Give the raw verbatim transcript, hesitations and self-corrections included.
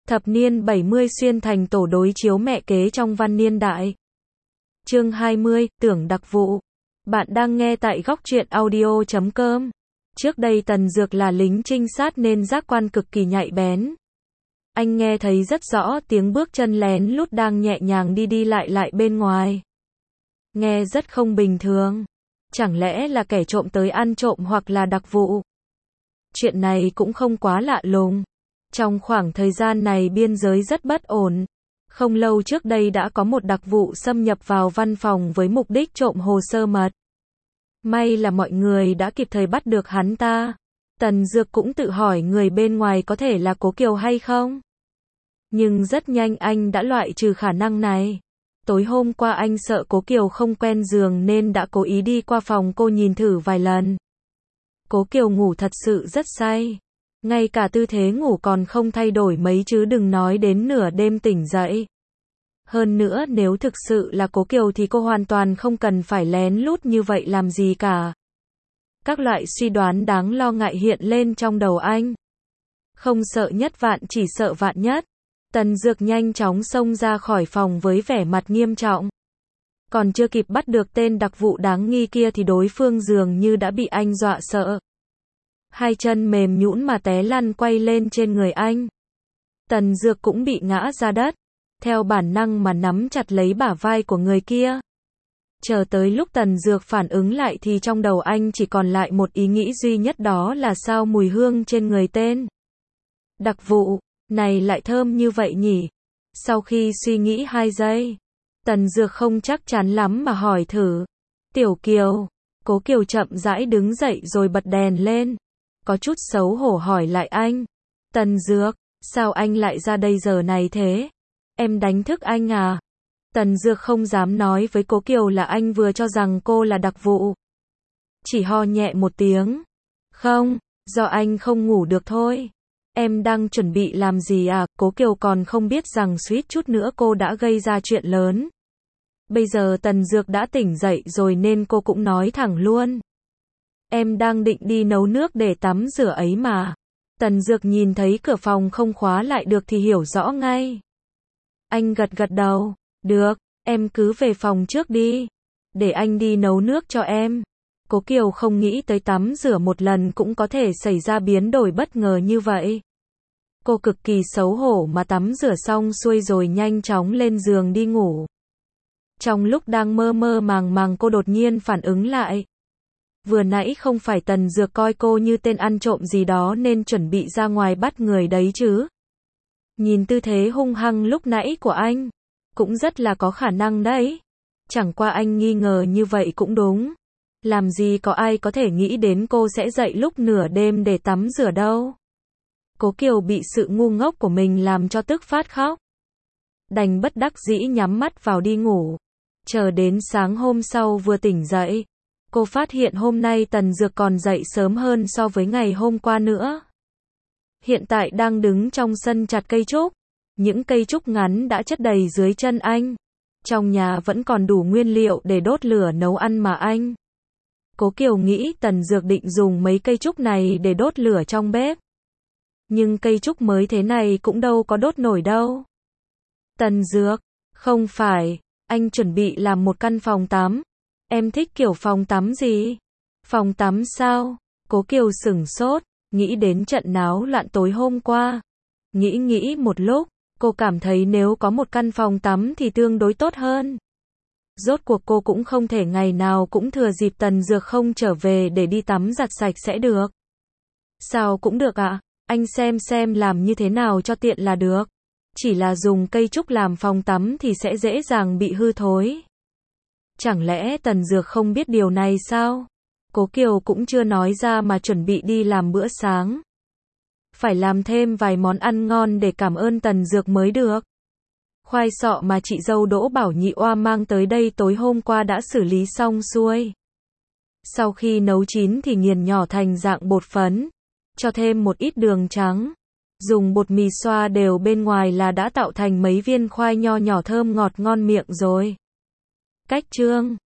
Thập niên bảy mươi xuyên thành tổ đối chiếu mẹ kế trong văn niên đại. Chương hai mươi, tưởng đặc vụ. Bạn đang nghe tại góc truyện audio chấm com. Trước đây Tần Dược là lính trinh sát nên giác quan cực kỳ nhạy bén. Anh nghe thấy rất rõ tiếng bước chân lén lút đang nhẹ nhàng đi đi lại lại bên ngoài. Nghe rất không bình thường. Chẳng lẽ là kẻ trộm tới ăn trộm hoặc là đặc vụ? Chuyện này cũng không quá lạ lùng. Trong khoảng thời gian này biên giới rất bất ổn. Không lâu trước đây đã có một đặc vụ xâm nhập vào văn phòng với mục đích trộm hồ sơ mật. May là mọi người đã kịp thời bắt được hắn ta. Tần Dược cũng tự hỏi người bên ngoài có thể là Cố Kiều hay không. Nhưng rất nhanh anh đã loại trừ khả năng này. Tối hôm qua anh sợ Cố Kiều không quen giường nên đã cố ý đi qua phòng cô nhìn thử vài lần. Cố Kiều ngủ thật sự rất say. Ngay cả tư thế ngủ còn không thay đổi mấy chứ đừng nói đến nửa đêm tỉnh dậy. Hơn nữa nếu thực sự là Cố Kiều thì cô hoàn toàn không cần phải lén lút như vậy làm gì cả. Các loại suy đoán đáng lo ngại hiện lên trong đầu anh. Không sợ nhất vạn chỉ sợ vạn nhất. Tần Dược nhanh chóng xông ra khỏi phòng với vẻ mặt nghiêm trọng. Còn chưa kịp bắt được tên đặc vụ đáng nghi kia thì đối phương dường như đã bị anh dọa sợ. Hai chân mềm nhũn mà té lăn quay lên trên người anh. Tần Dược cũng bị ngã ra đất. Theo bản năng mà nắm chặt lấy bả vai của người kia. Chờ tới lúc Tần Dược phản ứng lại thì trong đầu anh chỉ còn lại một ý nghĩ duy nhất, đó là sao mùi hương trên người tên đặc vụ này lại thơm như vậy nhỉ? Sau khi suy nghĩ hai giây, Tần Dược không chắc chắn lắm mà hỏi thử. Tiểu Kiều. Cố Kiều chậm rãi đứng dậy rồi bật đèn lên. Có chút xấu hổ hỏi lại anh. Tần Dược, sao anh lại ra đây giờ này thế? Em đánh thức anh à? Tần Dược không dám nói với Cố Kiều là anh vừa cho rằng cô là đặc vụ. Chỉ ho nhẹ một tiếng. Không, do anh không ngủ được thôi. Em đang chuẩn bị làm gì à? Cố Kiều còn không biết rằng suýt chút nữa cô đã gây ra chuyện lớn. Bây giờ Tần Dược đã tỉnh dậy rồi nên cô cũng nói thẳng luôn. Em đang định đi nấu nước để tắm rửa ấy mà. Tần Dược nhìn thấy cửa phòng không khóa lại được thì hiểu rõ ngay. Anh gật gật đầu. Được, em cứ về phòng trước đi. Để anh đi nấu nước cho em. Cố Kiều không nghĩ tới tắm rửa một lần cũng có thể xảy ra biến đổi bất ngờ như vậy. Cô cực kỳ xấu hổ mà tắm rửa xong xuôi rồi nhanh chóng lên giường đi ngủ. Trong lúc đang mơ mơ màng màng cô đột nhiên phản ứng lại. Vừa nãy không phải Tần Dược coi cô như tên ăn trộm gì đó nên chuẩn bị ra ngoài bắt người đấy chứ? Nhìn tư thế hung hăng lúc nãy của anh, cũng rất là có khả năng đấy. Chẳng qua anh nghi ngờ như vậy cũng đúng. Làm gì có ai có thể nghĩ đến cô sẽ dậy lúc nửa đêm để tắm rửa đâu. Cố Kiều bị sự ngu ngốc của mình làm cho tức phát khóc. Đành bất đắc dĩ nhắm mắt vào đi ngủ. Chờ đến sáng hôm sau vừa tỉnh dậy, cô phát hiện hôm nay Tần Dược còn dậy sớm hơn so với ngày hôm qua nữa. Hiện tại đang đứng trong sân chặt cây trúc. Những cây trúc ngắn đã chất đầy dưới chân anh. Trong nhà vẫn còn đủ nguyên liệu để đốt lửa nấu ăn mà anh. Cố Kiều nghĩ Tần Dược định dùng mấy cây trúc này để đốt lửa trong bếp. Nhưng cây trúc mới thế này cũng đâu có đốt nổi đâu. Tần Dược, không phải, anh chuẩn bị làm một căn phòng tắm. Em thích kiểu phòng tắm gì? Phòng tắm sao? Cố Kiều sửng sốt, nghĩ đến trận náo loạn tối hôm qua. Nghĩ nghĩ một lúc, cô cảm thấy nếu có một căn phòng tắm thì tương đối tốt hơn. Rốt cuộc cô cũng không thể ngày nào cũng thừa dịp Tần Dược không trở về để đi tắm giặt sạch sẽ được. Sao cũng được ạ, à? Anh xem xem làm như thế nào cho tiện là được. Chỉ là dùng cây trúc làm phòng tắm thì sẽ dễ dàng bị hư thối. Chẳng lẽ Tần Dược không biết điều này sao? Cố Kiều cũng chưa nói ra mà chuẩn bị đi làm bữa sáng. Phải làm thêm vài món ăn ngon để cảm ơn Tần Dược mới được. Khoai sọ mà chị dâu Đỗ Bảo Nhị Oa mang tới đây tối hôm qua đã xử lý xong xuôi. Sau khi nấu chín thì nghiền nhỏ thành dạng bột phấn. Cho thêm một ít đường trắng. Dùng bột mì xoa đều bên ngoài là đã tạo thành mấy viên khoai nho nhỏ thơm ngọt ngon miệng rồi. Cách trương.